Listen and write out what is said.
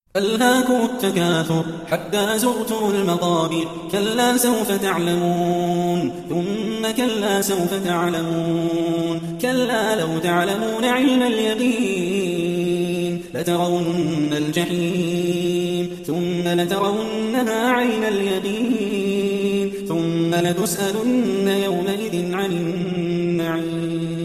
ألهاكم التكاثر حتى زرتم المقابر كلا سوف تعلمون ثم كلا سوف تعلمون كلا لو تعلمون علم اليقين لترون الجحيم ثم لترونها عين اليقين ثم لتسألن يومئذ عن النعيم